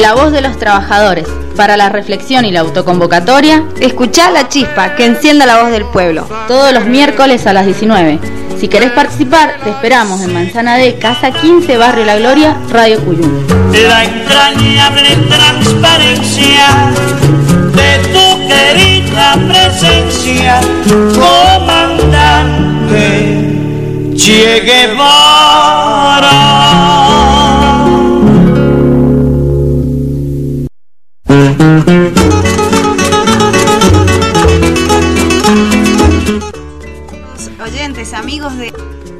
la voz de los trabajadores. Para la reflexión y la autoconvocatoria, escuchá La Chispa, que encienda la voz del pueblo. Todos los miércoles a las 19. Si querés participar, te esperamos en Manzana D, Casa 15, Barrio La Gloria, Radio Cuyum. La entrañable transparencia de tu querida presencia, comandante Che Guevara. Oyentes, amigos de...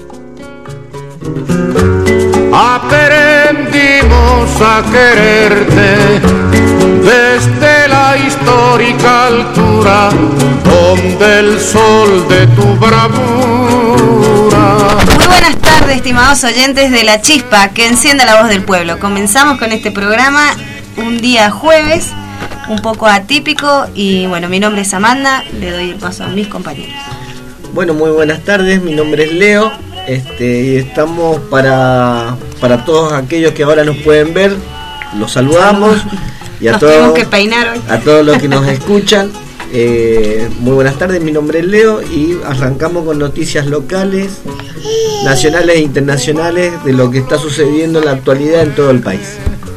Aprendimos a quererte desde la histórica altura donde el sol de tu bravura. Muy buenas tardes, estimados oyentes de La Chispa, que encienda la voz del pueblo. Comenzamos con este programa un día jueves, un poco atípico, y bueno, mi nombre es Amanda, le doy el paso a mis compañeros. Bueno, muy buenas tardes, mi nombre es Leo, y estamos para todos aquellos que ahora nos pueden ver, los saludamos, y a todos que peinar hoy. A todos los que nos escuchan, muy buenas tardes, mi nombre es Leo, y arrancamos con noticias locales, nacionales e internacionales de lo que está sucediendo en la actualidad en todo el país.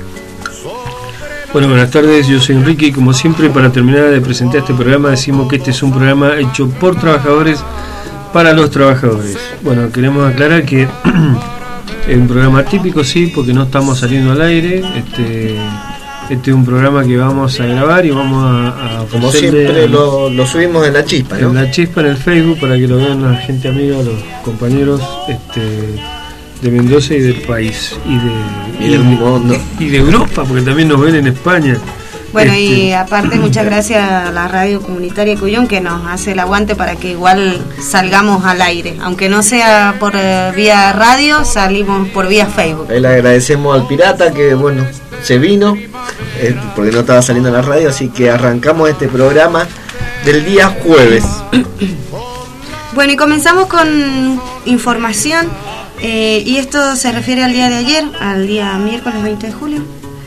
Bueno, buenas tardes, yo soy Enrique y como siempre para terminar de presentar este programa decimos que este es un programa hecho por trabajadores para los trabajadores. Bueno, queremos aclarar que es un programa típico, sí, porque no estamos saliendo al aire. Este es un programa que vamos a grabar y vamos a como siempre lo subimos en La Chispa, ¿no? En La Chispa, en el Facebook, para que lo vean la gente amiga, los compañeros de Mendoza y del país y del mundo y de Europa, porque también nos ven en España. Bueno, y aparte muchas gracias a la radio comunitaria Cuyón, que nos hace el aguante para que igual salgamos al aire, aunque no sea por vía radio, salimos por vía Facebook. Le agradecemos al pirata que bueno se vino porque no estaba saliendo en la radio, así que arrancamos este programa del día jueves. Bueno, y comenzamos con información. Y esto se refiere al día de ayer, al día miércoles 20 de julio,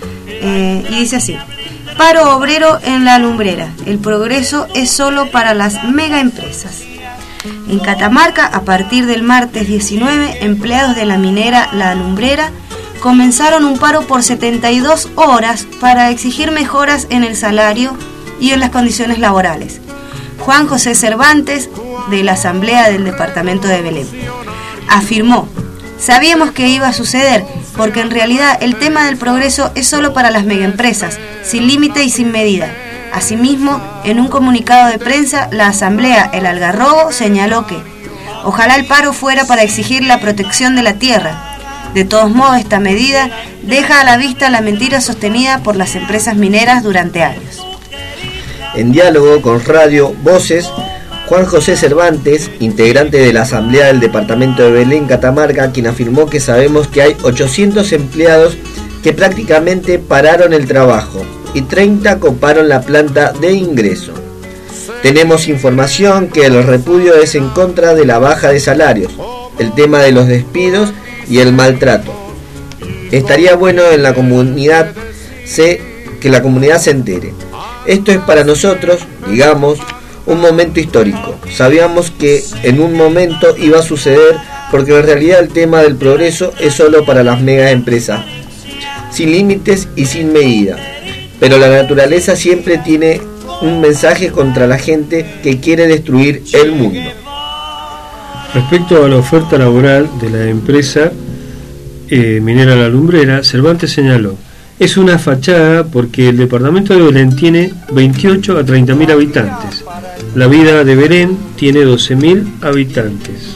y dice así: paro obrero en la lumbrera, el progreso es solo para las mega empresas. En Catamarca, a partir del martes 19, empleados de la minera La Lumbrera comenzaron un paro por 72 horas para exigir mejoras en el salario y en las condiciones laborales. Juan José Cervantes, de la Asamblea del Departamento de Belén, afirmó: sabíamos que iba a suceder, porque en realidad el tema del progreso es solo para las megaempresas, sin límite y sin medida. Asimismo, en un comunicado de prensa, la Asamblea El Algarrobo señaló que ojalá el paro fuera para exigir la protección de la tierra. De todos modos, esta medida deja a la vista la mentira sostenida por las empresas mineras durante años. En diálogo con Radio Voces, Juan José Cervantes, integrante de la Asamblea del Departamento de Belén, Catamarca, quien afirmó que sabemos que hay 800 empleados que prácticamente pararon el trabajo y 30 coparon la planta de ingreso. Tenemos información que el repudio es en contra de la baja de salarios, el tema de los despidos y el maltrato. Estaría bueno en la comunidad que la comunidad se entere. Esto es para nosotros, digamos, un momento histórico. Sabíamos que en un momento iba a suceder, porque en realidad el tema del progreso es solo para las mega empresas, sin límites y sin medida. Pero la naturaleza siempre tiene un mensaje contra la gente que quiere destruir el mundo. Respecto a la oferta laboral de la empresa minera La Lumbrera, Cervantes señaló: es una fachada porque el departamento de Belén tiene 28 a 30.000 habitantes. La vida de Belén tiene 12.000 habitantes.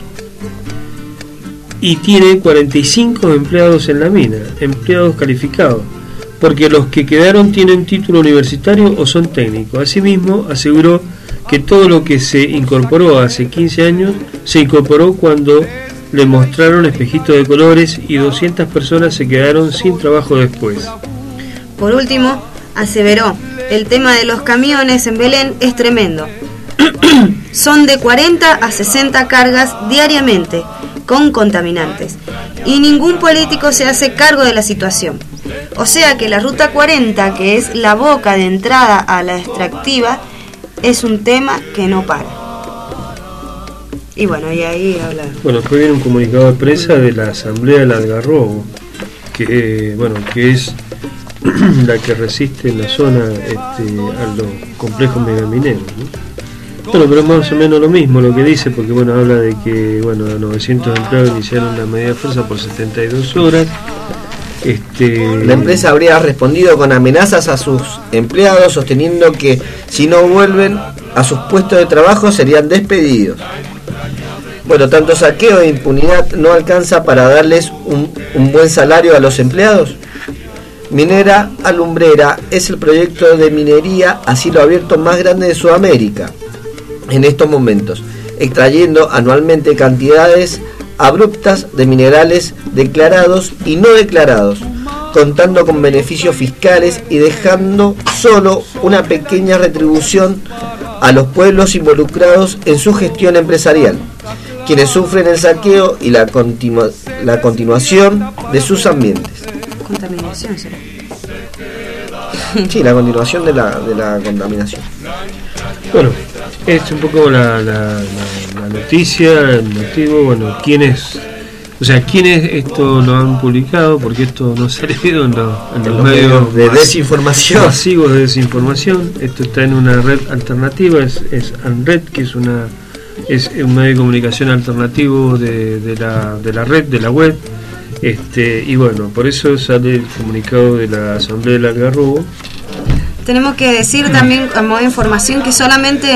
Y tiene 45 empleados en la mina, empleados calificados, porque los que quedaron tienen título universitario o son técnicos. Asimismo, aseguró que todo lo que se incorporó hace 15 años se incorporó cuando le mostraron espejitos de colores y 200 personas se quedaron sin trabajo después. Por último, aseveró: el tema de los camiones en Belén es tremendo. Son de 40 a 60 cargas diariamente con contaminantes y ningún político se hace cargo de la situación. O sea que la ruta 40, que es la boca de entrada a la extractiva, es un tema que no para. Y bueno, y ahí habla. Bueno, después viene un comunicado de prensa de la Asamblea del Algarrobo, que es la que resiste en la zona a los complejos megamineros, ¿no? Bueno, pero más o menos lo mismo lo que dice, porque bueno, habla de que bueno, 900 empleados iniciaron la medida de fuerza por 72 horas. La empresa habría respondido con amenazas a sus empleados, sosteniendo que si no vuelven a sus puestos de trabajo serían despedidos. Bueno, tanto saqueo e impunidad no alcanza para darles un buen salario a los empleados. Minera Alumbrera es el proyecto de minería a cielo abierto más grande de Sudamérica en estos momentos, extrayendo anualmente cantidades abruptas de minerales declarados y no declarados, contando con beneficios fiscales y dejando solo una pequeña retribución a los pueblos involucrados en su gestión empresarial, quienes sufren el saqueo y la continuación de sus ambientes. Contaminación, ¿será? Sí, la continuación de la contaminación. Bueno, es un poco la noticia, el motivo, bueno, quiénes esto lo han publicado, porque esto no ha salido en los medios de desinformación masivos de desinformación. Esto está en una red alternativa, es ANRED, que es un medio de comunicación alternativo de la red, de la web. Y bueno, por eso sale el comunicado de la Asamblea del Algarrobo. Tenemos que decir también, a modo de información, que solamente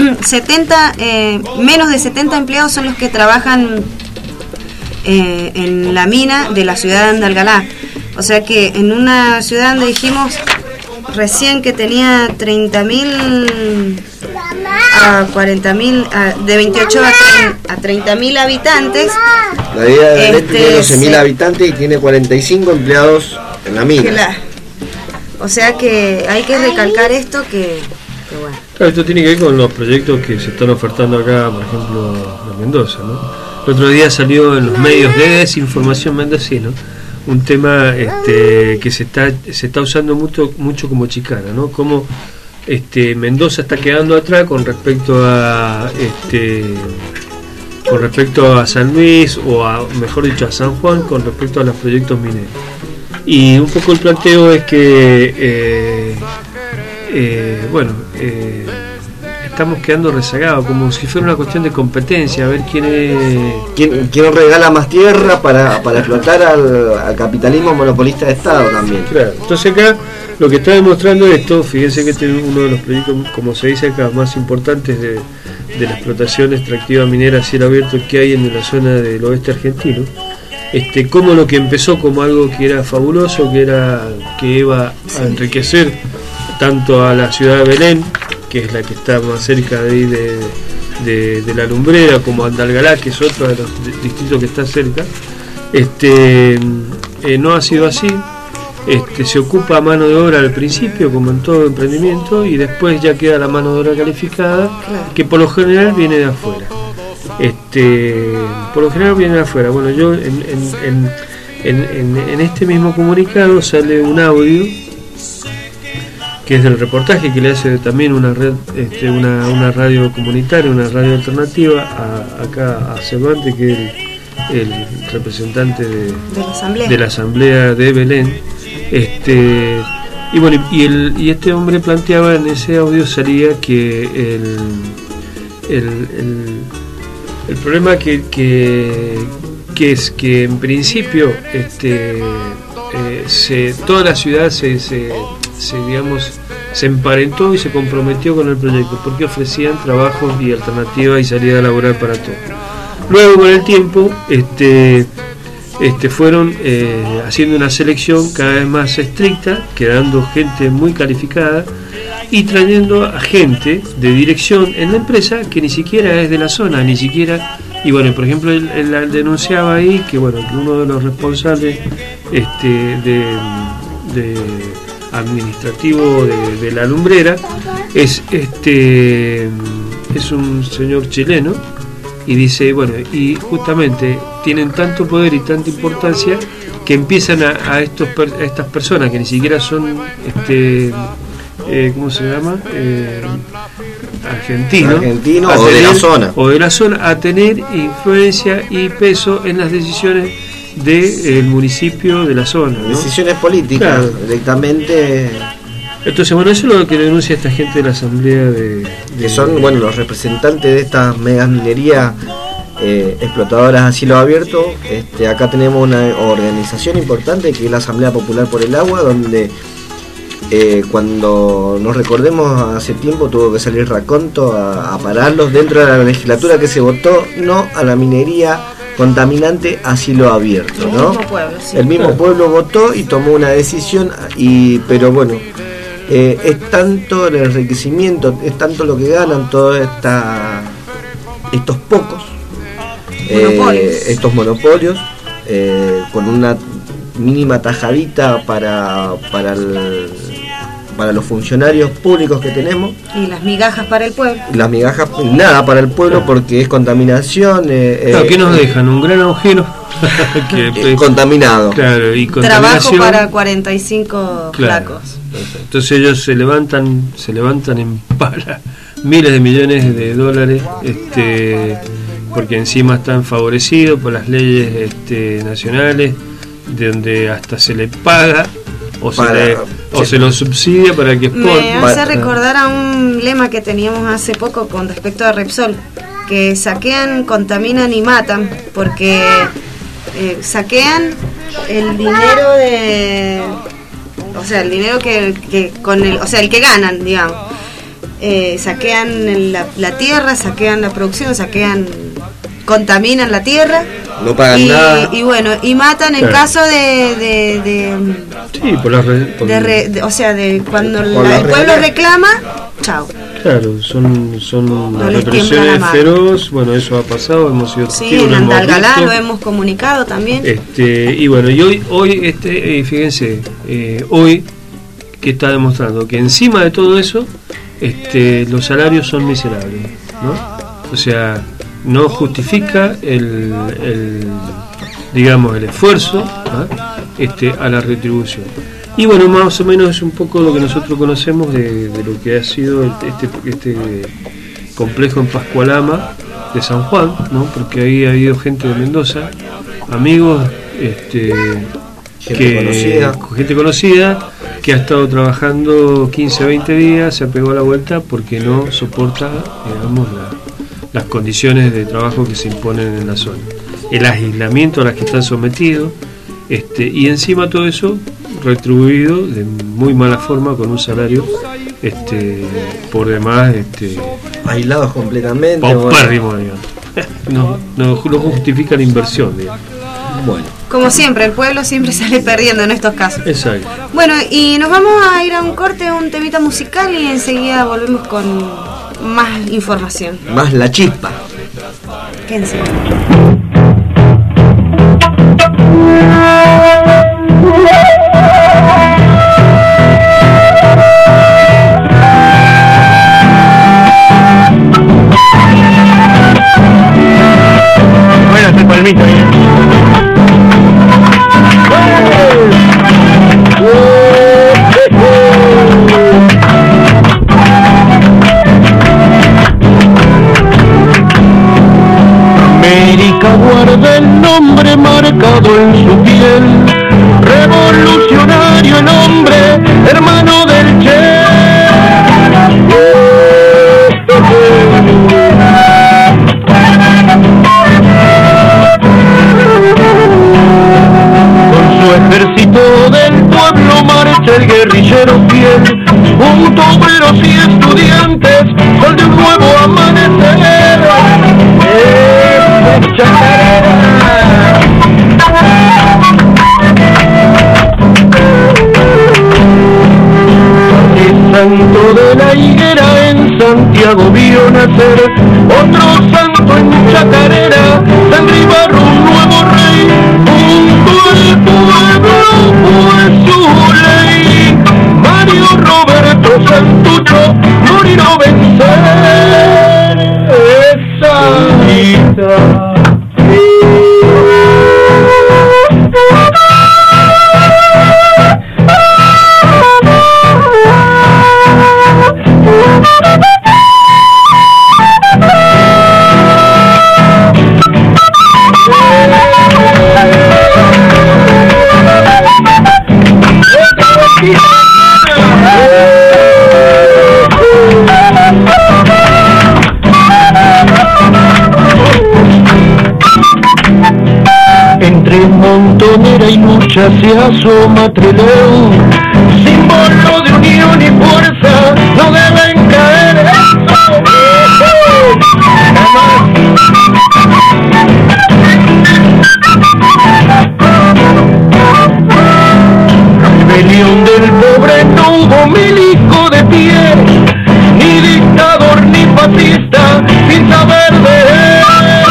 menos de 70 empleados son los que trabajan en la mina de la ciudad de Andalgalá. O sea que en una ciudad donde dijimos recién que tenía 30.000 a 40.000, de 28 a 30.000 habitantes. La vida de Belén tiene 12.000 habitantes y tiene 45 empleados en la mina. O sea que hay que recalcar esto que bueno. Claro, esto tiene que ver con los proyectos que se están ofertando acá, por ejemplo, en Mendoza, ¿no? El otro día salió en los medios de desinformación mendocino un tema que se está usando mucho como chicana, ¿no? Como Mendoza está quedando atrás con respecto a San Luis, o mejor dicho a San Juan, con respecto a los proyectos mineros. Y un poco el planteo es que estamos quedando rezagados, como si fuera una cuestión de competencia, a ver quién regala más tierra para explotar al capitalismo monopolista de Estado también. Claro. Entonces acá lo que está demostrando esto, fíjense que este es uno de los proyectos, como se dice acá, más importantes de la explotación extractiva minera a cielo abierto que hay en la zona del oeste argentino. Como lo que empezó como algo que era fabuloso, que iba a enriquecer tanto a la ciudad de Belén, que es la que está más cerca de ahí de la Alumbrera, como a Andalgalá, que es otro de los distritos que está cerca. No ha sido así. Se ocupa mano de obra al principio, como en todo emprendimiento, y después ya queda la mano de obra calificada, que por lo general viene de afuera. Por lo general viene de afuera. Bueno, yo en este mismo comunicado sale un audio que es del reportaje que le hace también una red, una radio comunitaria, una radio alternativa acá a Cervantes, que es el representante de la asamblea de Belén. Y bueno, y este hombre planteaba en ese audio, salía que el problema que es que en principio toda la ciudad se emparentó y se comprometió con el proyecto porque ofrecían trabajos y alternativas y salida laboral para todos. Luego, con el tiempo, fueron haciendo una selección cada vez más estricta, quedando gente muy calificada y trayendo a gente de dirección en la empresa que ni siquiera es de la zona, ni siquiera. Y bueno, por ejemplo, él denunciaba ahí que bueno, que uno de los responsables de administrativo de la Alumbrera es un señor chileno, y dice, bueno, y justamente tienen tanto poder y tanta importancia que empiezan a estas personas que ni siquiera son ¿cómo se llama? Argentinos o de la zona a tener influencia y peso en las decisiones del municipio, de la zona, ¿no? Decisiones políticas, claro, directamente. Entonces, bueno, eso es lo que denuncia esta gente de la asamblea que son, bueno, los representantes de estas megas minerías explotadoras a cielo abierto. Acá tenemos una organización importante que es la Asamblea Popular por el Agua, donde cuando nos recordemos hace tiempo tuvo que salir Raconto a pararlos dentro de la legislatura que se votó no a la minería contaminante a cielo abierto, ¿no? El mismo pueblo votó y tomó una decisión, pero bueno, es tanto el enriquecimiento, es tanto lo que ganan todos estos pocos estos monopolios, con una mínima tajadita para los funcionarios públicos que tenemos. Y las migajas para el pueblo. Las migajas, nada para el pueblo, porque es contaminación. ¿Qué nos dejan? Un gran agujero contaminado. Claro, y trabajo para 45 flacos. Entonces ellos se levantan en pala miles de millones de dólares, porque encima están favorecidos por las leyes nacionales, de donde hasta se les paga o se los subsidia para que exporten. Me hace recordar a un lema que teníamos hace poco con respecto a Repsol, que saquean, contaminan y matan, porque saquean el dinero el dinero que con el que ganan, digamos. Saquean la tierra, saquean la producción, contaminan la tierra, no pagan nada, y bueno, y matan en caso de cuando el pueblo reclama, chao. Claro, son las represiones feroz. Bueno, eso ha pasado, hemos sido testigos, en Andalgalá lo hemos comunicado también. Y bueno, y hoy fíjense, hoy que está demostrando que encima de todo eso, los salarios son miserables, ¿no? O sea, no justifica el esfuerzo a la retribución. Y bueno, más o menos es un poco lo que nosotros conocemos de lo que ha sido este complejo en Pascualama de San Juan, ¿no? Porque ahí ha habido gente de Mendoza, amigos, gente conocida que ha estado trabajando 15 a 20 días, se pegó la vuelta porque no soporta, digamos, las condiciones de trabajo que se imponen en la zona, el aislamiento a las que están sometidos, y encima todo eso retribuido de muy mala forma con un salario por demás aislados completamente, paupérrimo, digamos. No justifica la inversión, digamos. Bueno, como siempre, el pueblo siempre sale perdiendo en estos casos. Exacto. Bueno, y nos vamos a ir a un corte, un temita musical, y enseguida volvemos con más información. Más la chispa. Quédense. Bueno, hacer palmito ahí. América guarda el nombre marcado en su piel, revolucionario el hombre, hermano del Che. Con su ejército del pueblo marcha el guerrillero fiel, junto a obreros y estudiantes, sol de un nuevo amanecer. El santo de la higuera en Santiago vio nacer otro santo en Chacarera, sangre y barro un nuevo rey, junto al pueblo fue su ley. Mario Roberto Santucho, morir o vencer, esa vida. entre montonera y lucha se asoma Trelew, símbolo de unión y fuerza, no deben caer. Rebelión del pobre, no hubo milico de pie, ni dictador ni fascista, sin saber de él.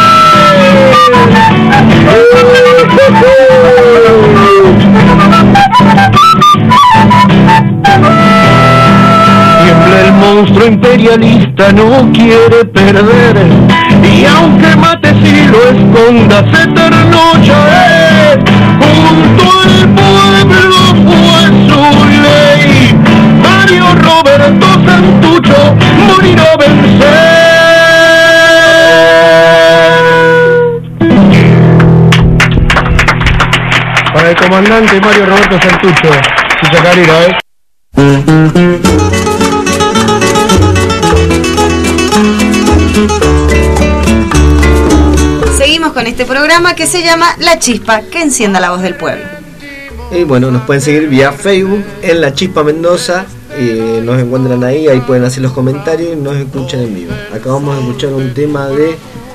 Siempre el monstruo imperialista no quiere perder, y aunque mate si lo escondas eterno ya es. Junto al pueblo fue su ley, Mario Roberto Santucho morirá a vencer. Para el comandante Mario Roberto Santucho, su chacarera, Seguimos con este programa que se llama La Chispa, que encienda la voz del pueblo. Y bueno, nos pueden seguir vía Facebook en La Chispa Mendoza. Nos encuentran ahí pueden hacer los comentarios y nos escuchan en vivo. Acá vamos a escuchar un tema de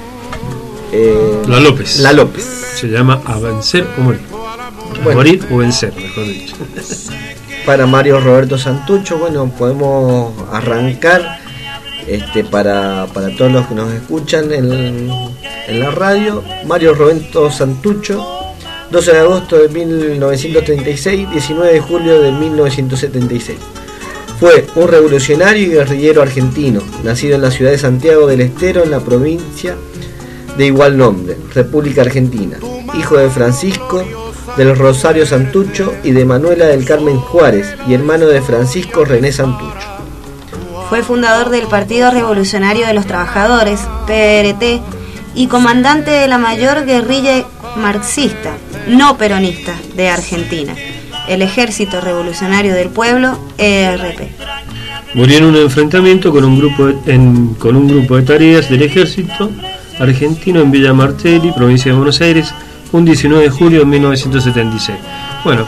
La López. La López. Se llama A Vencer o Morir. Bueno. Morir o vencer, mejor dicho. Para Mario Roberto Santucho, bueno, podemos arrancar para todos los que nos escuchan en la radio. Mario Roberto Santucho, 12 de agosto de 1936, 19 de julio de 1976. Fue un revolucionario y guerrillero argentino, nacido en la ciudad de Santiago del Estero, en la provincia de igual nombre, República Argentina. Hijo de Francisco del Rosario Santucho y de Manuela del Carmen Juárez, y hermano de Francisco René Santucho. Fue fundador del Partido Revolucionario de los Trabajadores, PRT, y comandante de la mayor guerrilla marxista, no peronista, de Argentina, el Ejército Revolucionario del Pueblo, ERP. Murió en un enfrentamiento con un grupo de tareas del ejército argentino en Villa Martelli, provincia de Buenos Aires, un 19 de julio de 1976. Bueno,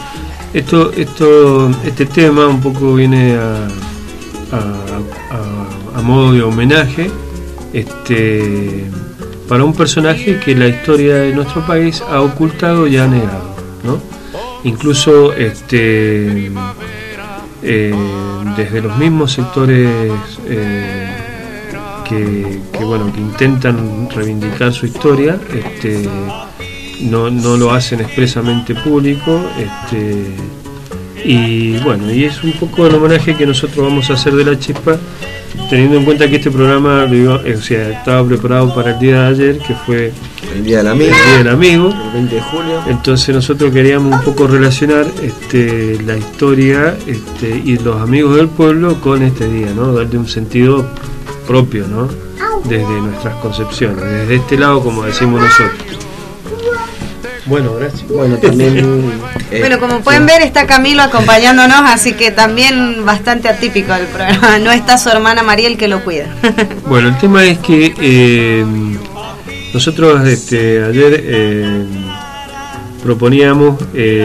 este tema un poco viene a modo de homenaje para un personaje que la historia de nuestro país ha ocultado y ha negado, ¿no? Incluso desde los mismos sectores que intentan reivindicar su historia, no lo hacen expresamente público, y es un poco el homenaje que nosotros vamos a hacer de La Chispa, teniendo en cuenta que este programa estaba preparado para el día de ayer, que fue el Día del Amigo, el 20 de julio. Entonces nosotros queríamos un poco relacionar la historia y los amigos del pueblo con este día, ¿no? Darle un sentido propio, ¿no? Desde nuestras concepciones, desde este lado, como decimos nosotros. Bueno, gracias. Bueno, también bueno, como pueden ver, está Camilo acompañándonos, así que también bastante atípico el programa. No está su hermana Mariel, que lo cuida. Bueno, el tema es que nosotros ayer proponíamos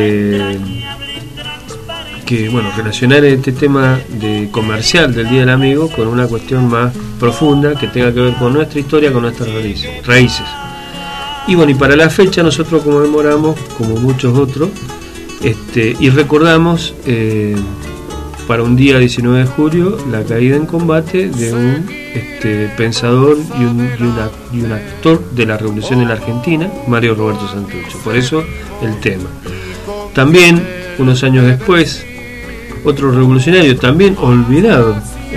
relacionar este tema comercial del Día del Amigo con una cuestión más profunda que tenga que ver con nuestra historia, con nuestras raíces. Y bueno, y para la fecha nosotros conmemoramos, como muchos otros, y recordamos para un día 19 de julio la caída en combate de un pensador y un actor de la revolución en la Argentina, Mario Roberto Santucho. Por eso el tema. También, unos años después, otro revolucionario también olvidado,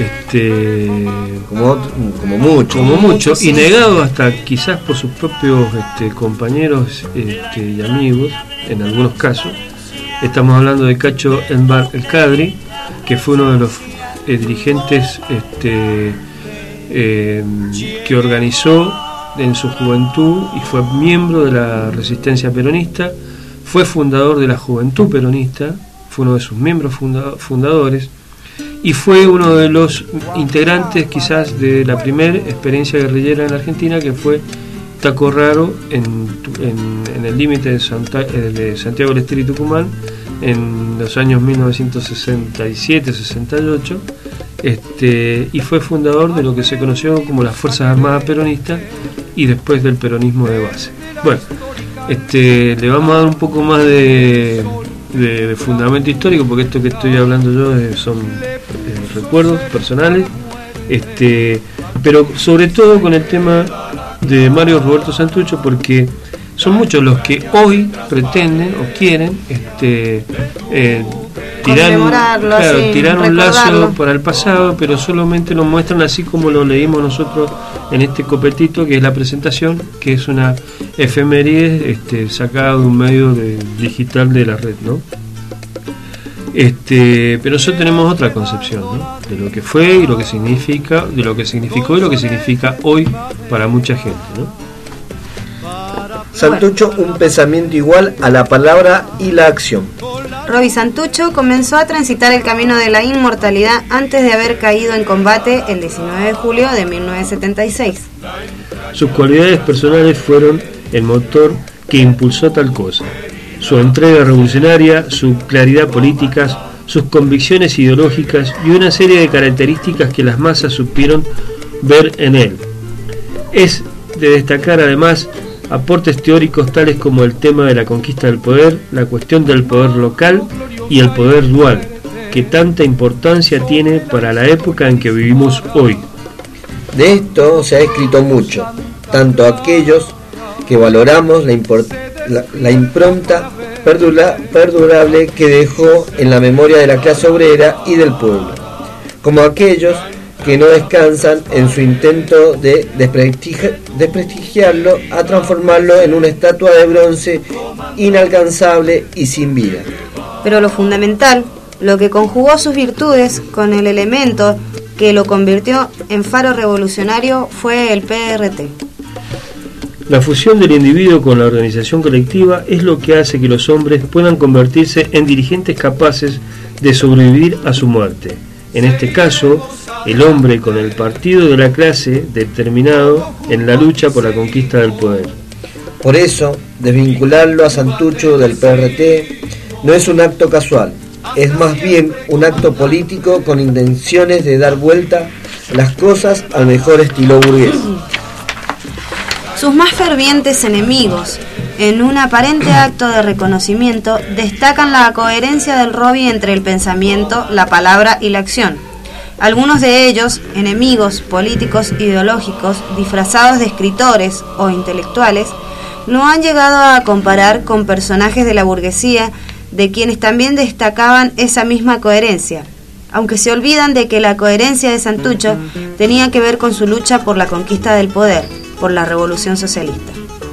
como mucho, y negado hasta quizás por sus propios compañeros y amigos, en algunos casos. Estamos hablando de Cacho El Cadri, que fue uno de los dirigentes que organizó en su juventud y fue miembro de la resistencia peronista, fue fundador de la Juventud Peronista, fue uno de sus miembros fundadores, y fue uno de los integrantes quizás de la primera experiencia guerrillera en la Argentina, que fue taco raro en el límite de Santiago del Estero y Tucumán en los años 1967-68, y fue fundador de lo que se conoció como las Fuerzas Armadas Peronistas y después del peronismo de base. Bueno, le vamos a dar un poco más de fundamento histórico, porque esto que estoy hablando yo son recuerdos personales, pero sobre todo con el tema de Mario Roberto Santucho, porque son muchos los que hoy pretenden o quieren tirar un lazo para el pasado, pero solamente lo muestran así como lo leímos nosotros en este copetito, que es la presentación, que es una efeméride sacada de un medio digital de la red, ¿no? Pero nosotros tenemos otra concepción, ¿no? De lo que fue y lo que significa, de lo que significó y lo que significa hoy para mucha gente, ¿no? Santucho, un pensamiento igual a la palabra y la acción. Roby Santucho comenzó a transitar el camino de la inmortalidad antes de haber caído en combate el 19 de julio de 1976. Sus cualidades personales fueron el motor que impulsó tal cosa. Su entrega revolucionaria, su claridad política, sus convicciones ideológicas y una serie de características que las masas supieron ver en él. Es de destacar además aportes teóricos tales como el tema de la conquista del poder, la cuestión del poder local y el poder dual, que tanta importancia tiene para la época en que vivimos hoy. De esto se ha escrito mucho, tanto aquellos que valoramos la impronta perdurable que dejó en la memoria de la clase obrera y del pueblo, como aquellos que no descansan en su intento de desprestigiarlo a transformarlo en una estatua de bronce inalcanzable y sin vida. Pero lo fundamental, lo que conjugó sus virtudes con el elemento que lo convirtió en faro revolucionario, fue el PRT. La fusión del individuo con la organización colectiva es lo que hace que los hombres puedan convertirse en dirigentes capaces de sobrevivir a su muerte. En este caso, el hombre con el partido de la clase determinado en la lucha por la conquista del poder. Por eso, desvincularlo a Santucho del PRT no es un acto casual, es más bien un acto político con intenciones de dar vuelta las cosas al mejor estilo burgués. Sus más fervientes enemigos, en un aparente acto de reconocimiento, destacan la coherencia del Roby entre el pensamiento, la palabra y la acción. Algunos de ellos, enemigos políticos ideológicos, disfrazados de escritores o intelectuales, lo han llegado a comparar con personajes de la burguesía, de quienes también destacaban esa misma coherencia, aunque se olvidan de que la coherencia de Santucho tenía que ver con su lucha por la conquista del poder, por la revolución socialista.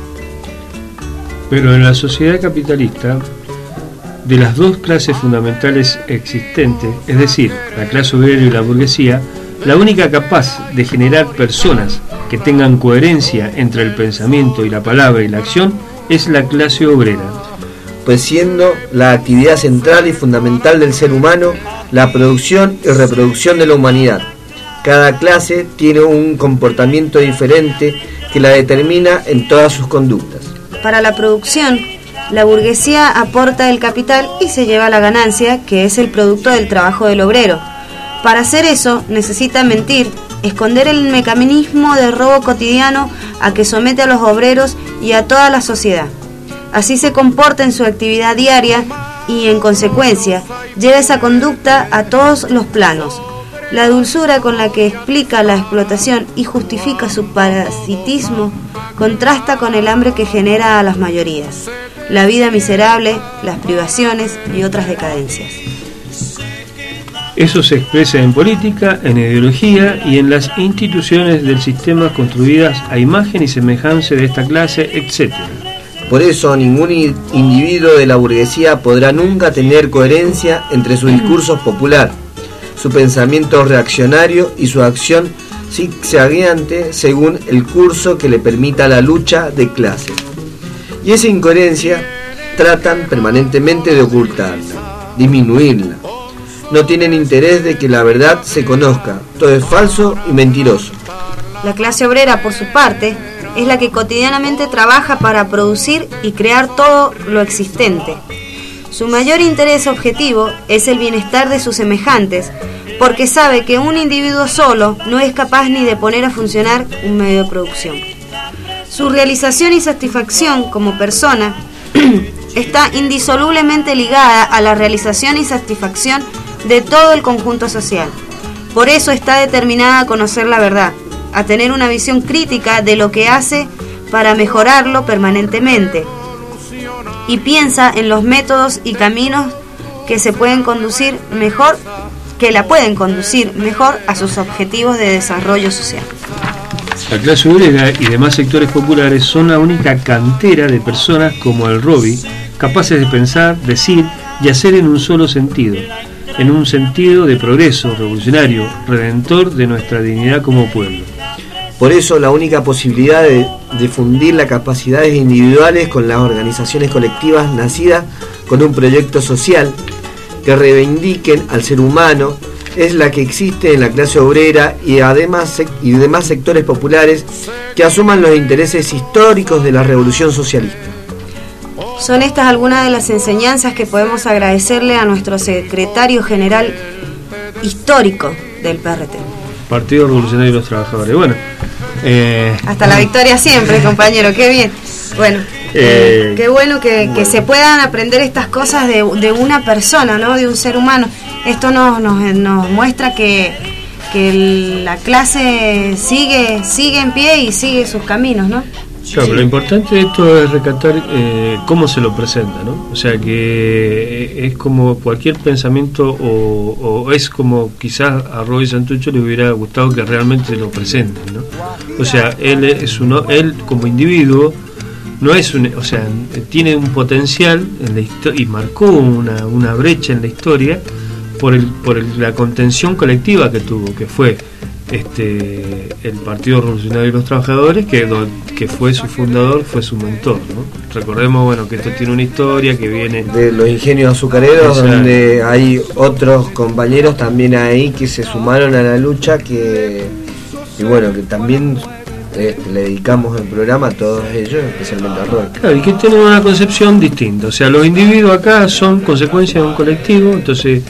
Pero en la sociedad capitalista, de las dos clases fundamentales existentes, es decir, la clase obrera y la burguesía, la única capaz de generar personas que tengan coherencia entre el pensamiento y la palabra y la acción es la clase obrera. Pues siendo la actividad central y fundamental del ser humano la producción y reproducción de la humanidad. Cada clase tiene un comportamiento diferente que la determina en todas sus conductas. Para la producción, la burguesía aporta el capital y se lleva la ganancia, que es el producto del trabajo del obrero. Para hacer eso, necesita mentir, esconder el mecanismo de robo cotidiano a que somete a los obreros y a toda la sociedad. Así se comporta en su actividad diaria y, en consecuencia, lleva esa conducta a todos los planos. La dulzura con la que explica la explotación y justifica su parasitismo contrasta con el hambre que genera a las mayorías, la vida miserable, las privaciones y otras decadencias. Eso se expresa en política, en ideología y en las instituciones del sistema construidas a imagen y semejanza de esta clase, etc. Por eso ningún individuo de la burguesía podrá nunca tener coherencia entre su discurso popular, su pensamiento reaccionario y su acción zigzagueante según el curso que le permita la lucha de clases. Y esa incoherencia tratan permanentemente de ocultarla, disminuirla. No tienen interés de que la verdad se conozca, todo es falso y mentiroso. La clase obrera, por su parte, es la que cotidianamente trabaja para producir y crear todo lo existente. Su mayor interés objetivo es el bienestar de sus semejantes, porque sabe que un individuo solo no es capaz ni de poner a funcionar un medio de producción. Su realización y satisfacción como persona está indisolublemente ligada a la realización y satisfacción de todo el conjunto social. Por eso está determinada a conocer la verdad, a tener una visión crítica de lo que hace para mejorarlo permanentemente, y piensa en los métodos y caminos que se pueden conducir mejor, que la pueden conducir mejor a sus objetivos de desarrollo social. La clase obrera y demás sectores populares son la única cantera de personas como el Roby, capaces de pensar, decir y hacer en un solo sentido, en un sentido de progreso revolucionario, redentor de nuestra dignidad como pueblo. Por eso la única posibilidad de difundir las capacidades individuales con las organizaciones colectivas nacidas con un proyecto social que reivindiquen al ser humano es la que existe en la clase obrera y demás sectores populares que asuman los intereses históricos de la revolución socialista. Son estas algunas de las enseñanzas que podemos agradecerle a nuestro secretario general histórico del PRT. Partido Revolucionario de los Trabajadores. Bueno, hasta la victoria siempre, compañero, qué bien. Bueno, qué bueno que se puedan aprender estas cosas de una persona, ¿no? De un ser humano. Esto nos muestra que la clase sigue en pie y sigue sus caminos, ¿no? Claro, pero lo importante de esto es recatar cómo se lo presenta, ¿no? O sea que es como cualquier pensamiento o es como quizás a Roby Santucho le hubiera gustado que realmente lo presenten, ¿no? O sea, él como individuo no es o sea, tiene un potencial en la y marcó una brecha en la historia por la contención colectiva que tuvo, que fue el Partido Revolucionario de los Trabajadores, que fue su fundador, fue su mentor, ¿no? Recordemos, bueno, que esto tiene una historia que viene de los ingenios azucareros, donde hay otros compañeros también ahí que se sumaron a la lucha, y bueno, que también le dedicamos el programa a todos ellos, especialmente a Roy. Claro, y que tienen una concepción distinta, o sea, los individuos acá son consecuencia de un colectivo, entonces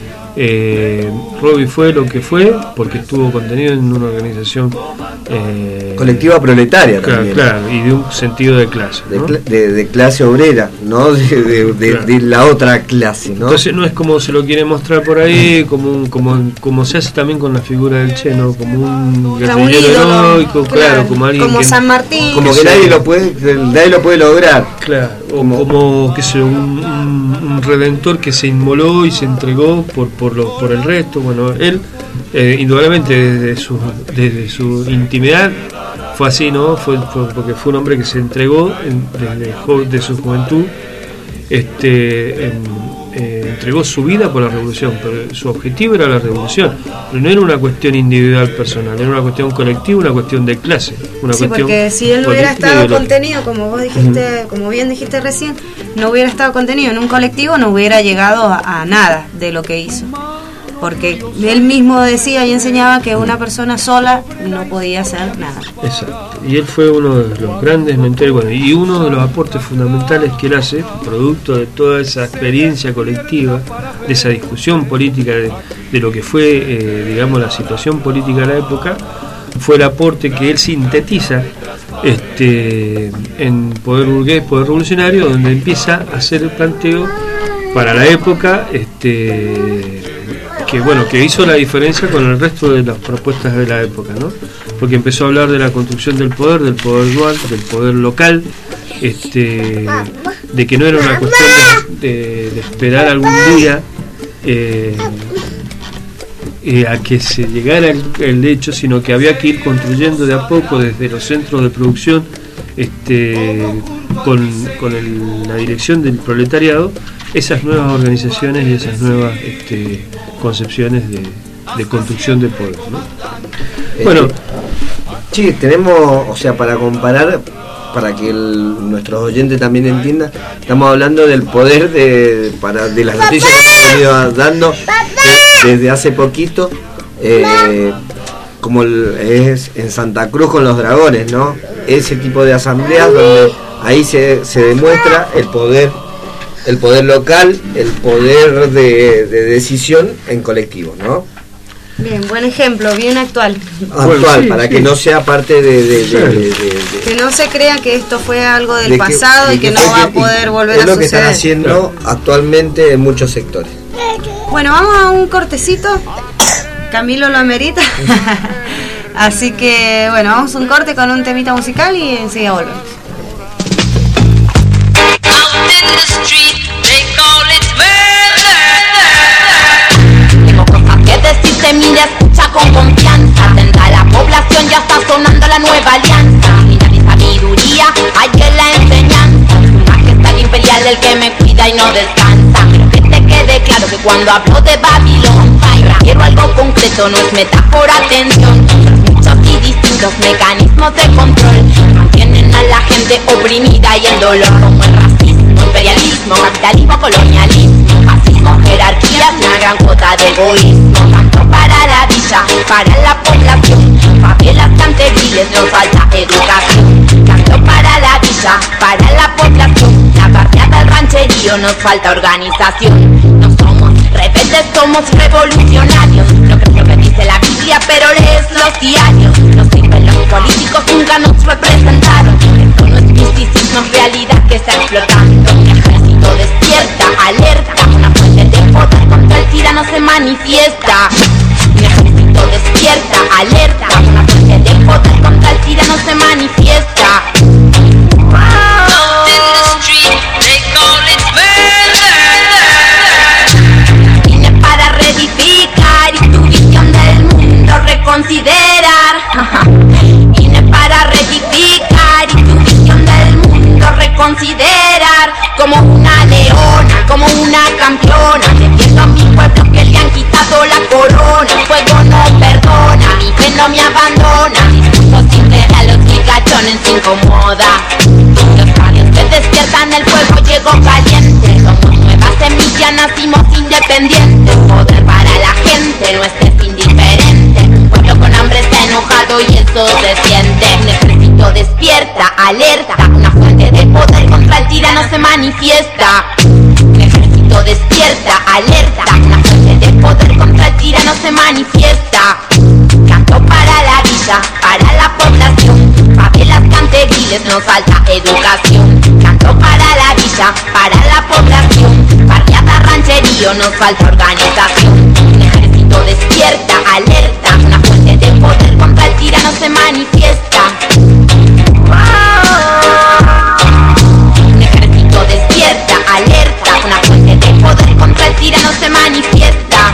Roby fue lo que fue porque estuvo contenido en una organización colectiva proletaria, claro, también. Claro, y de un sentido de clase, ¿no? de clase obrera, no de la otra clase, ¿no? Entonces no es como se lo quiere mostrar por ahí, como se hace también con la figura del Cheno, como un guerrillero heroico, claro, como alguien como San Martín, como que nadie lo puede lograr, claro, como que sea un redentor que se inmoló y se entregó por el resto. Bueno, él indudablemente desde su intimidad fue así, ¿no? Fue porque fue un hombre que se entregó desde su juventud, entregó su vida por la revolución, pero su objetivo era la revolución, pero no era una cuestión individual personal, era una cuestión colectiva, una cuestión de clase, una cuestión porque si él no hubiera estado contenido, como vos dijiste, como bien dijiste recién, no hubiera estado contenido en un colectivo, no hubiera llegado a nada de lo que hizo, porque él mismo decía y enseñaba que una persona sola no podía hacer nada. Exacto, y él fue uno de los grandes mentores, bueno, y uno de los aportes fundamentales que él hace, producto de toda esa experiencia colectiva, de esa discusión política, de lo que fue, digamos, la situación política de la época, fue el aporte que él sintetiza en Poder Burgués, Poder Revolucionario, donde empieza a hacer el planteo para la época, que hizo la diferencia con el resto de las propuestas de la época, ¿no? Porque empezó a hablar de la construcción del poder dual, del poder local, de que no era una cuestión de esperar algún día a que se llegara el hecho, sino que había que ir construyendo de a poco desde los centros de producción, con la dirección del proletariado, esas nuevas organizaciones y esas nuevas concepciones de construcción de poder, ¿no? Bueno, sí, tenemos, o sea, para comparar, para que nuestros oyentes también entiendan, estamos hablando del poder de las noticias que hemos venido dando desde hace poquito, como es en Santa Cruz con los Dragones, ¿no? Ese tipo de asambleas donde ahí se demuestra el poder local, el poder de decisión en colectivo, ¿no? Bien, buen ejemplo, bien actual. Actual, para que no sea parte de que no se crea que esto fue algo del pasado y que no va a poder volver a suceder. Es lo que están haciendo actualmente en muchos sectores. Bueno, vamos a un cortecito. Camilo lo amerita. Así que, bueno, vamos a un corte con un temita musical y enseguida volvemos. Tengo cosas que decirte, mira, escucha con confianza. Atenta a la población, ya está sonando la nueva alianza. Mira mi sabiduría, hay que la enseñanza. Su majestad imperial, el que me cuida y no descansa. Pero que te quede claro que cuando hablo de Babilón, quiero algo concreto, no es metáfora, atención. Muchos y distintos mecanismos de control mantienen a la gente oprimida y el dolor, como el racismo, imperialismo, capitalismo, colonialismo, fascismo, jerarquías, una gran cuota de egoísmo. Tanto para la villa, para la población, favelas canteriles, nos falta educación. Tanto para la villa, para la población, la barriada, el rancherío, nos falta organización. No somos rebeldes, somos revolucionarios. No creo que dice la Biblia, pero lees los diarios. No sirven los políticos, nunca nos representaron. Esto no es misticismo, en realidad que está explotando. Un ejército despierta, alerta, una fuente de poder contra el tirano se manifiesta. Un ejército despierta, alerta, una fuente de poder contra el tirano se manifiesta. Reconsiderar, vine para rectificar y tu visión del mundo reconsiderar. Como una leona, como una campeona, defiendo a mi pueblo que le han quitado la corona. El fuego no perdona, mi fe no me abandona. Discurso simple a los gigachones se incomoda. Los radios se despiertan, el fuego llegó caliente. Somos nueva semilla, nacimos independientes. Poder para la gente, no estés indiferente. Un pueblo con hambre está enojado y eso se siente. Un ejército despierta, alerta, una fuente de poder contra el tirano se manifiesta. Un ejército despierta, alerta, una fuente de poder contra el tirano se manifiesta. Canto para la vida, para la población, favelas canteriles, nos falta educación. Canto para la vida, para la población, barriada, rancherío, nos falta organización. Un ejército despierta, alerta, una fuente de poder contra el tirano se manifiesta. Un ejército despierta, alerta, una fuente de poder contra el tirano se manifiesta.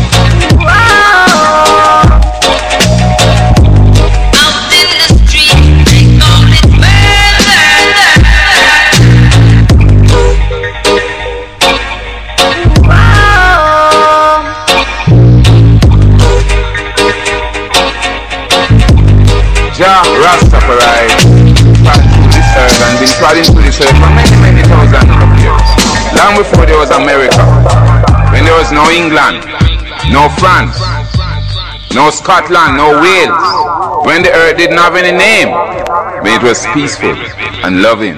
Jah Rastafari passed through this earth and been trotting through this earth for many, many thousands of years. Long before there was America, when there was no England, no France, no Scotland, no Wales, when the earth didn't have any name, when it was peaceful and loving.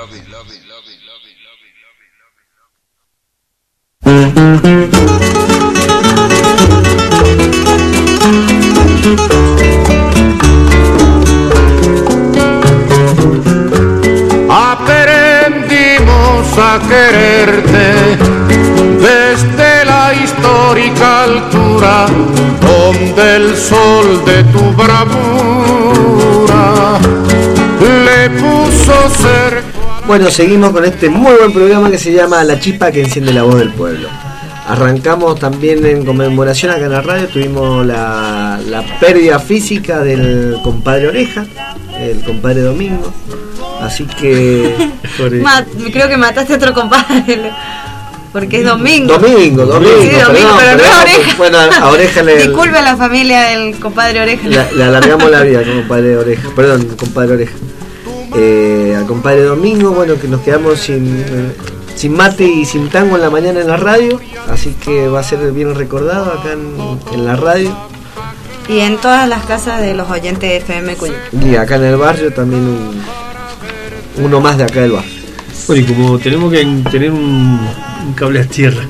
Aprendimos a quererte desde la histórica altura donde el sol de tu bravura le puso cerco. Bueno, seguimos con este muy buen programa que se llama La Chispa que enciende la voz del pueblo. Arrancamos también en conmemoración acá en la radio, tuvimos la pérdida física del compadre Oreja, el compadre Domingo. Así que creo que mataste a otro compadre, porque es Domingo. Domingo, sí, Domingo, perdón, pero no es Oreja. Bueno, a Oreja le... Disculpe a la familia del compadre Oreja. Le alargamos la vida con compadre Oreja, perdón, compadre Oreja. Al compadre Domingo, bueno, que nos quedamos sin mate y sin tango en la mañana en la radio, así que va a ser bien recordado acá en la radio. y en todas las casas de los oyentes de FM Cuyum. Y acá en el barrio también uno más de acá del barrio. Bueno, y como tenemos que tener un cable a tierra,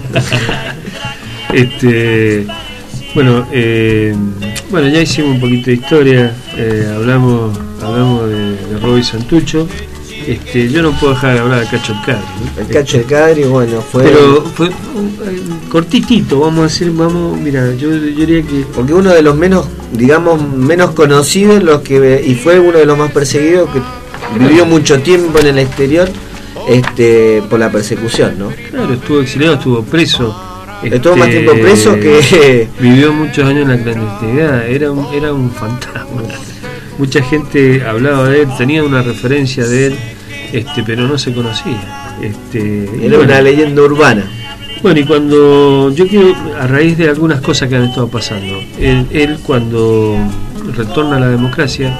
bueno, ya hicimos un poquito de historia, hablamos de Roby Santucho. Yo no puedo dejar de hablar de Cacho El Cadri, ¿no? El Cacho El Cadri, bueno, pero fue cortitito, vamos a decir, mira, yo diría que... Porque uno de los menos conocidos, y fue uno de los más perseguidos, que vivió mucho tiempo en el exterior, por la persecución, ¿no? Claro, estuvo exiliado, estuvo preso. Estuvo más tiempo preso que... Vivió muchos años en la clandestinidad, era un fantasma. Mucha gente hablaba de él, tenía una referencia de él, pero no se conocía. Era una leyenda urbana. Bueno, y cuando yo quiero, a raíz de algunas cosas que han estado pasando, él cuando retorna a la democracia,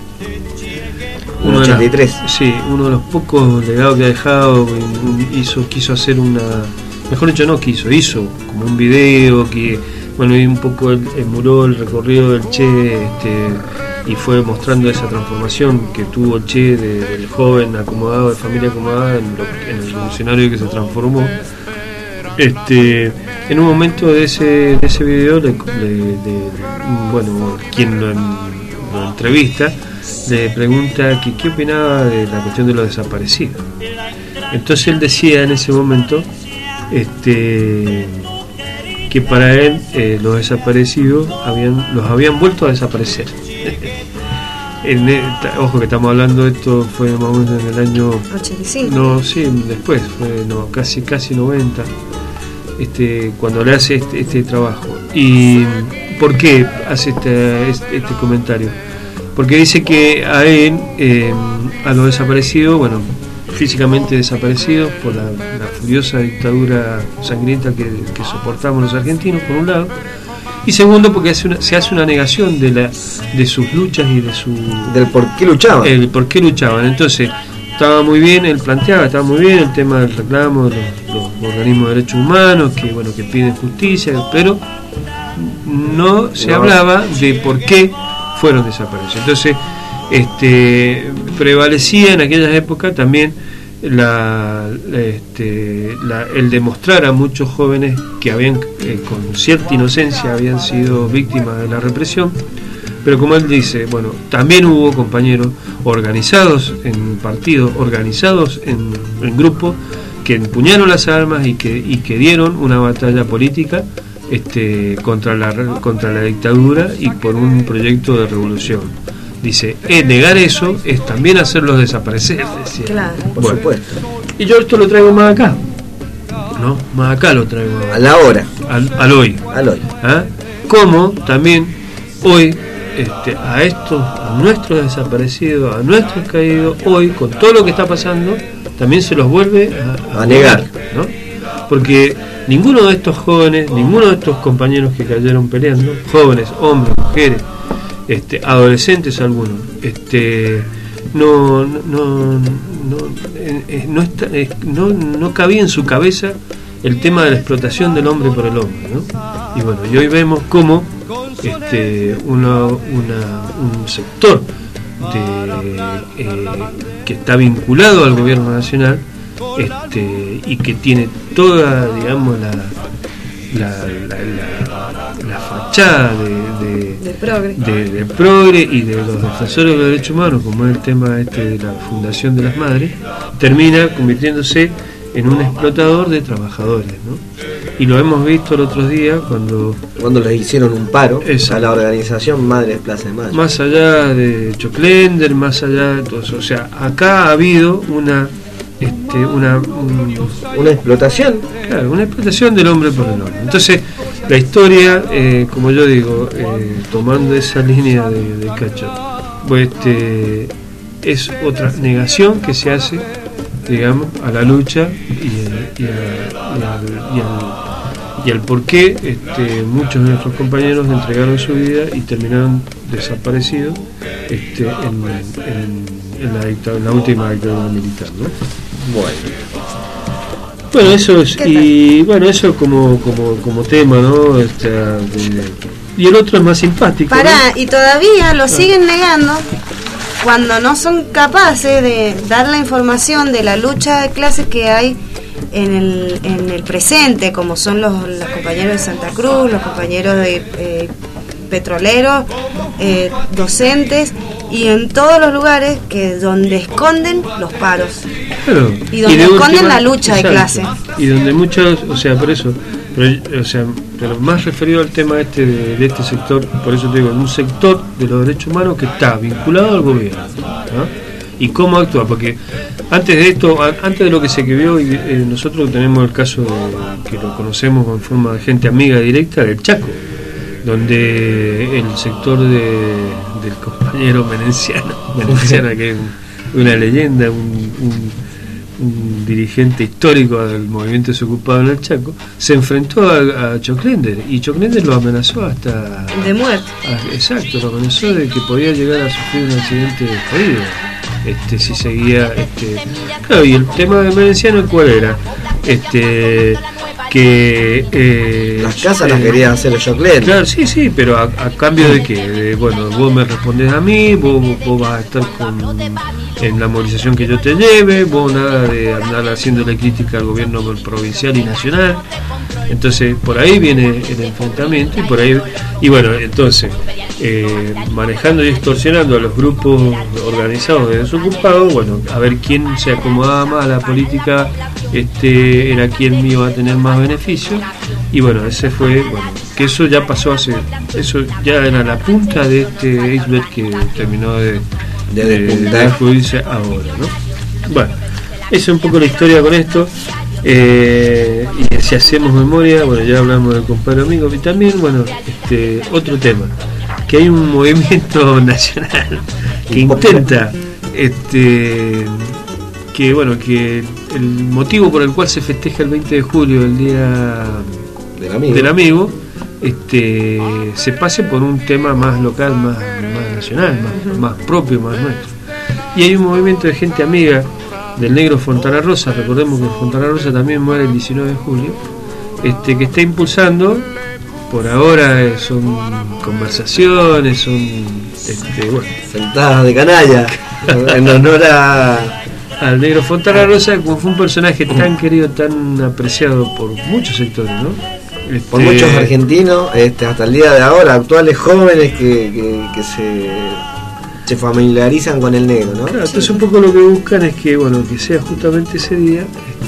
uno de los pocos legados que ha dejado, quiso hacer hizo como un video que, bueno, y un poco emuló el recorrido del Che, y fue mostrando esa transformación que tuvo el Che del joven acomodado, de familia acomodada, en el revolucionario que se transformó. En un momento de ese video, quien lo entrevista le pregunta que qué opinaba de la cuestión de los desaparecidos. Entonces él decía en ese momento que para él los desaparecidos los habían vuelto a desaparecer. Ojo que estamos hablando, esto fue más o menos en el año 85. No, sí, después fue casi 90, cuando le hace este trabajo. ¿Y por qué hace este comentario? Porque dice que a él, a los desaparecidos, bueno, físicamente desaparecidos por la furiosa dictadura sangrienta que soportamos los argentinos, por un lado, y segundo porque se hace una negación de sus luchas y del por qué luchaban. El por qué luchaban. Entonces estaba muy bien, él planteaba, estaba muy bien el tema del reclamo de los organismos de derechos humanos que piden justicia, pero no se hablaba de por qué fueron desaparecidos. Entonces prevalecía en aquellas épocas también el demostrar a muchos jóvenes que habían con cierta inocencia habían sido víctimas de la represión, pero como él dice, bueno, también hubo compañeros organizados en partidos, organizados en grupos, que empuñaron las armas y que dieron una batalla política contra la dictadura y por un proyecto de revolución. Dice, negar eso es también hacerlos desaparecer, decía. Claro. Por supuesto. Y yo esto lo traigo más acá, ¿no? Más acá lo traigo. A la hora. Al hoy. ¿Ah? Como también hoy, a nuestros desaparecidos, a nuestros caídos, hoy, con todo lo que está pasando, también se los vuelve a negar, ¿no? Porque ninguno de estos jóvenes, ninguno de estos compañeros que cayeron peleando, jóvenes, hombres, mujeres, adolescentes algunos, no cabía en su cabeza el tema de la explotación del hombre por el hombre, ¿no? Y bueno, y hoy vemos cómo un sector que está vinculado al gobierno nacional y que tiene toda, digamos, la fachada de progre y de los defensores de los derechos humanos, como es el tema de la Fundación de las Madres, termina convirtiéndose en un explotador de trabajadores, ¿no? Y lo hemos visto el otro día cuando les hicieron un paro. Exacto. A la organización Madres Plaza de Mayo. Más allá de Choclender, más allá de todo eso, o sea, acá ha habido una explotación. Claro, una explotación del hombre por el hombre. Entonces, la historia, como yo digo, tomando esa línea de Cacho, pues es otra negación que se hace, digamos, a la lucha y al por qué muchos de nuestros compañeros entregaron su vida y terminaron desaparecidos en la última dictadura militar, ¿no? Bueno, eso es, y bueno, eso como tema, ¿no? Y el otro es más simpático. Pará, ¿no? y todavía lo siguen negando cuando no son capaces de dar la información de la lucha de clases que hay en el presente, como son los compañeros de Santa Cruz, los compañeros de petroleros, docentes, y en todos los lugares donde esconden los paros. Claro. Y donde esconden la lucha de clase. Y donde muchos, o sea, por eso, pero más referido al tema de este sector, por eso te digo, un sector de los derechos humanos que está vinculado al gobierno, ¿no? Y cómo actúa, porque antes de esto, antes de lo que se vio, nosotros tenemos el caso que lo conocemos en forma de gente amiga directa del Chaco, donde el sector del compañero Menenciano, que es una leyenda, un dirigente histórico del movimiento desocupado en el Chaco, se enfrentó a Choclender, y Choclender lo amenazó hasta de muerte. Exacto, lo amenazó de que podía llegar a sufrir un accidente jodido si seguía claro. Y el tema de Menenciano, ¿cuál era? Que las casas las querían hacer los Choclender. Claro, sí, pero a cambio de qué, bueno, vos me respondés a mí, vos vas a estar en la movilización que yo te lleve, vos nada de andar haciéndole crítica al gobierno provincial y nacional. Entonces por ahí viene el enfrentamiento, y bueno, entonces manejando y extorsionando a los grupos organizados de desocupados, bueno, a ver quién se acomodaba más a la política, era quien iba a tener más beneficios. Y bueno, ese fue, que eso ya pasó eso ya era la punta de este iceberg que terminó de descubrirse ahora, ¿no? Bueno, esa es un poco la historia con esto. Y si hacemos memoria, bueno, ya hablamos del compadre amigo, y también, bueno, otro tema, que hay un movimiento nacional que intenta que el motivo por el cual se festeja el 20 de julio, el día del amigo, se pase por un tema más local, más nacional, más propio, más nuestro. Y hay un movimiento de gente amiga del negro Fontana Rosa, recordemos que Fontana Rosa también muere el 19 de julio, que está impulsando, por ahora son conversaciones, son sentadas de canalla en honor al negro Fontana Rosa, como fue un personaje tan querido, tan apreciado por muchos sectores, ¿no? Por muchos argentinos, hasta el día de ahora, actuales jóvenes que se familiarizan con el negro, ¿no? Claro, entonces un poco lo que buscan es que sea justamente ese día,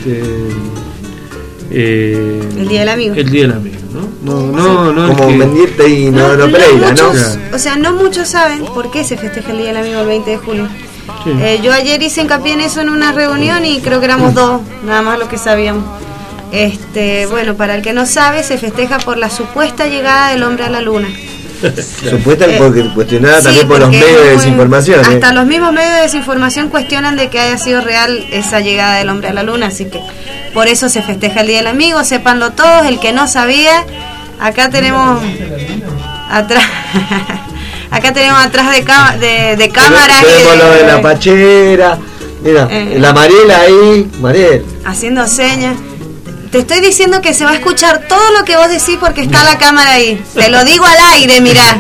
el día del amigo. El día del amigo, ¿no? Como Mendieta y Noro Pereira, ¿no? O sea, no muchos saben por qué se festeja el día del amigo el 20 de julio. Sí. Yo ayer hice hincapié en eso en una reunión y creo que éramos dos, nada más lo que sabíamos. Bueno, para el que no sabe, se festeja por la supuesta llegada del hombre a la luna. Supuesta porque cuestionada también por los medios de desinformación. Hasta los mismos medios de desinformación cuestionan de que haya sido real esa llegada del hombre a la luna, así que por eso se festeja el Día del Amigo, sépanlo todos. El que no sabía, acá tenemos atrás de cámara. Tenemos lo de la pachera, mira, la Mariela ahí, Mariel haciendo señas. Te estoy diciendo que se va a escuchar todo lo que vos decís porque está la cámara ahí. Te lo digo al aire, mirá.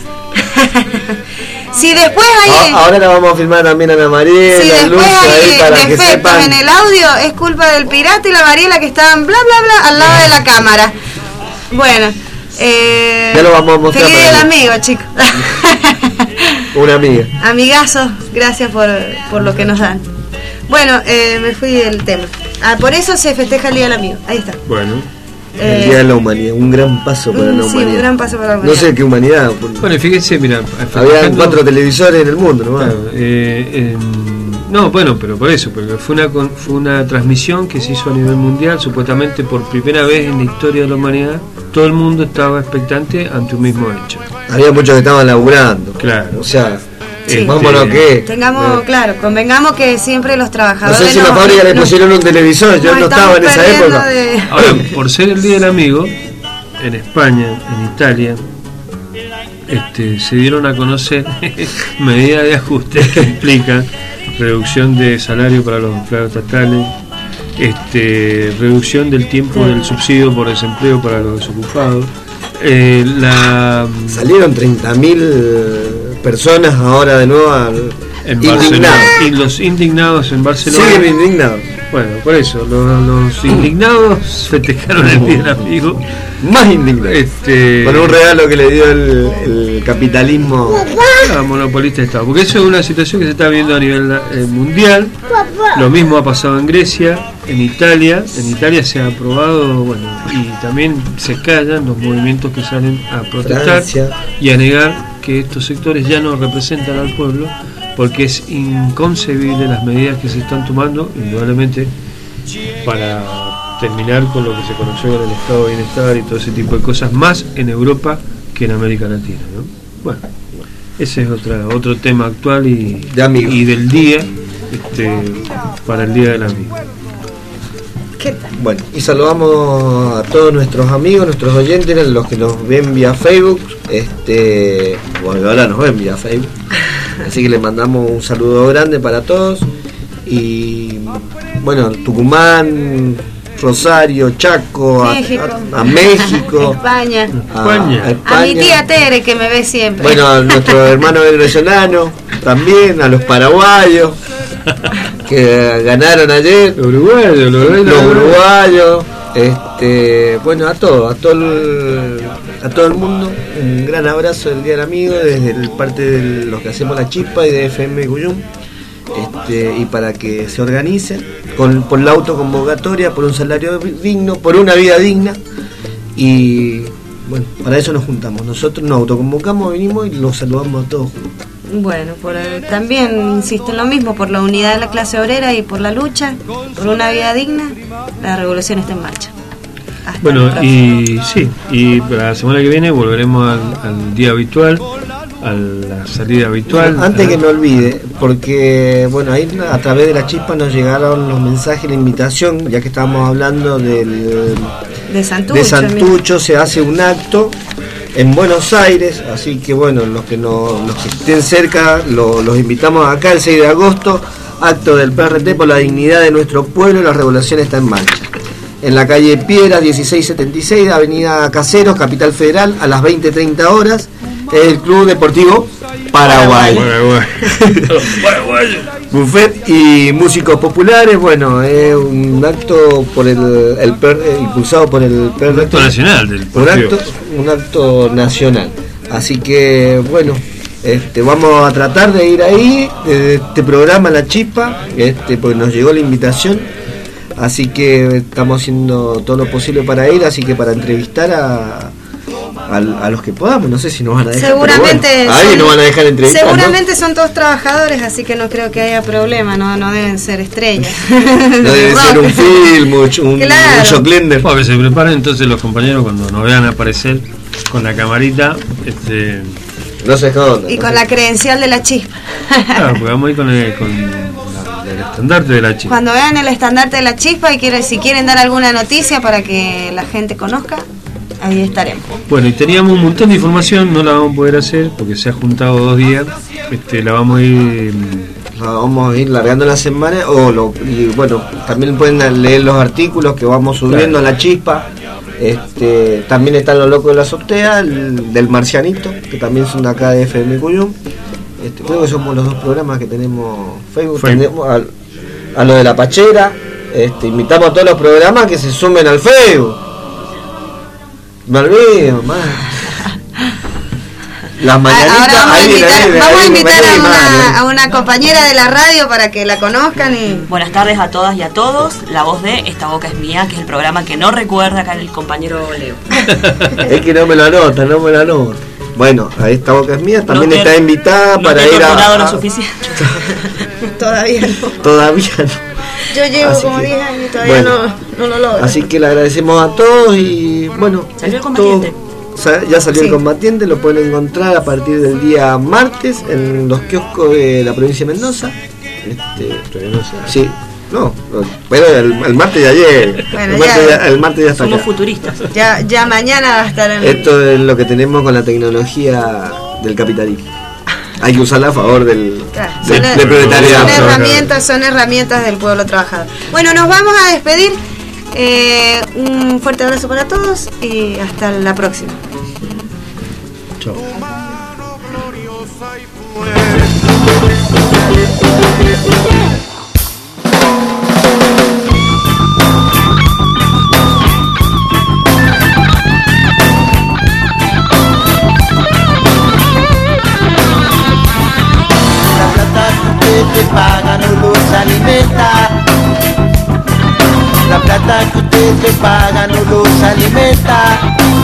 Si después hay... ahora la vamos a filmar también a la Mariela. Si después hay para que defectos sepan. en el audio, es culpa del pirata y la Mariela que estaban bla bla bla al lado de la cámara. Bueno, ya lo vamos a mostrar. Feliz Día del Amigo, chicos. Una amiga. Amigazos, gracias por lo que nos dan. Bueno, me fui del tema. Por eso se festeja el Día del Amigo. Ahí está. Bueno. El Día de la Humanidad, un gran paso para la humanidad. Sí, un gran paso para la humanidad. No sé qué humanidad. Bueno, fíjense, mira, había 4 televisores en el mundo, ¿no? Claro, no, bueno, pero por eso, porque fue una transmisión que se hizo a nivel mundial, supuestamente por primera vez en la historia de la humanidad. Todo el mundo estaba expectante ante un mismo hecho. Había muchos que estaban laburando. Claro. O sea, sí. Vámonos que... Claro, convengamos que siempre los trabajadores... No sé si en la fábrica le pusieron un televisor, yo no estaba en esa época. Ahora, por ser el Día del Amigo, en España, en Italia, se dieron a conocer medidas de ajuste que implican reducción de salario para los empleados estatales, reducción del tiempo del subsidio por desempleo para los desocupados, Salieron 30.000 personas ahora de nuevo en Barcelona. Y los indignados en Barcelona. Siguen indignados. Bueno, por eso, los indignados festejaron el Día del Amigo. Más indignados. Con un regalo que le dio el capitalismo a monopolista de Estado. Porque eso es una situación que se está viendo a nivel mundial. Lo mismo ha pasado en Grecia, en Italia. En Italia se ha aprobado, bueno, y también se callan los movimientos que salen a protestar y a negar que estos sectores ya no representan al pueblo, porque es inconcebible las medidas que se están tomando, indudablemente, para terminar con lo que se conoció en el estado de bienestar y todo ese tipo de cosas, más en Europa que en América Latina, ¿no? Bueno, ese es otro tema actual y del día, para el Día del Amigo. ¿Qué tal? Bueno, y saludamos a todos nuestros amigos, nuestros oyentes, los que nos ven vía Facebook, bueno, ahora nos ven vía Facebook, así que les mandamos un saludo grande para todos. Y bueno, Tucumán, Rosario, Chaco, a México, España. A mi tía Tere, que me ve siempre. Bueno, a nuestros hermanos venezolanos también, a los paraguayos que ganaron ayer, los uruguayos, bueno, a todo el mundo un gran abrazo del Día del Amigo desde el parte de los que hacemos la chispa y de FM Cuyum, y para que se organicen por la autoconvocatoria, por un salario digno, por una vida digna, y bueno, para eso nos juntamos, nosotros nos autoconvocamos, venimos y los saludamos a todos. Bueno, también insisto en lo mismo, por la unidad de la clase obrera y por la lucha, por una vida digna, la revolución está en marcha. Bueno, y la semana que viene volveremos al día habitual, a la salida habitual. Antes que me olvide, porque bueno, ahí a través de la chispa nos llegaron los mensajes, la invitación, ya que estábamos hablando de Santucho, se hace un acto en Buenos Aires, así que bueno, los que estén cerca, los invitamos acá el 6 de agosto, acto del PRT por la dignidad de nuestro pueblo, la revolución está en marcha. En la calle Piedras 1676, avenida Caseros, Capital Federal, a las 20:30 horas, el Club Deportivo Paraguay. Buffet y músicos populares, bueno, es un acto por impulsado por el PRT. Un acto nacional un acto nacional. Así que bueno, vamos a tratar de ir ahí, este programa La Chispa, porque nos llegó la invitación. Así que estamos haciendo todo lo posible para ir, así que para entrevistar a los que podamos, no sé si nos van a dejar. Seguramente nos van a dejar entrevistar. Seguramente, ¿no? Son todos trabajadores, así que no creo que haya problema, no deben ser estrellas. No debe ser un film, un shocklender. Que se preparen entonces los compañeros cuando nos vean aparecer con la camarita, no se jodan. Y con la credencial de la chispa. Claro, porque vamos a ir con el estandarte de la chispa. Cuando vean el estandarte de la chispa y si quieren dar alguna noticia para que la gente conozca, ahí estaremos. Bueno, y teníamos un montón de información, no la vamos a poder hacer porque se ha juntado 2 días. La vamos a ir largando la semana, y bueno, también pueden leer los artículos que vamos subiendo a la chispa. También están los locos de la azotea, del Marcianito, que también son de acá de FM Cuyum. Creo que somos los 2 programas que tenemos Facebook. Tenemos a lo de la Pachera. Invitamos a todos los programas que se sumen al Facebook. Me olvido, man. Las mañanitas. Ahora vamos a invitar a una compañera de la radio para que la conozcan. Buenas tardes a todas y a todos. La voz de Esta Boca es Mía, que es el programa que no recuerda acá el compañero Leo. Es que no me lo anota. Bueno, a Esta Boca es Mía también está invitada para ir a... lo suficiente. Todavía no. Yo llevo así como 10 años y todavía no lo logro. Así que le agradecemos a todos y bueno. Salió el combatiente. Ya salió el combatiente, lo pueden encontrar a partir del día martes en los kioscos de la provincia de Mendoza. Sí. No, pero el martes ya llega. Bueno, el martes ya está. Somos acá. Futuristas. Ya mañana va a estar en... Esto es lo que tenemos con la tecnología del capitalismo. Hay que usarla a favor del proletariado. Son herramientas del pueblo trabajador. Bueno, nos vamos a despedir. Un fuerte abrazo para todos y hasta la próxima. Chao. Te paga no los alimenta. La plata que usted te paga no los alimenta.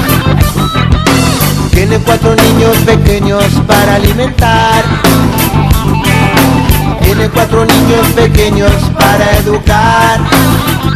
Tiene 4 niños pequeños para alimentar. Tiene 4 niños pequeños para educar.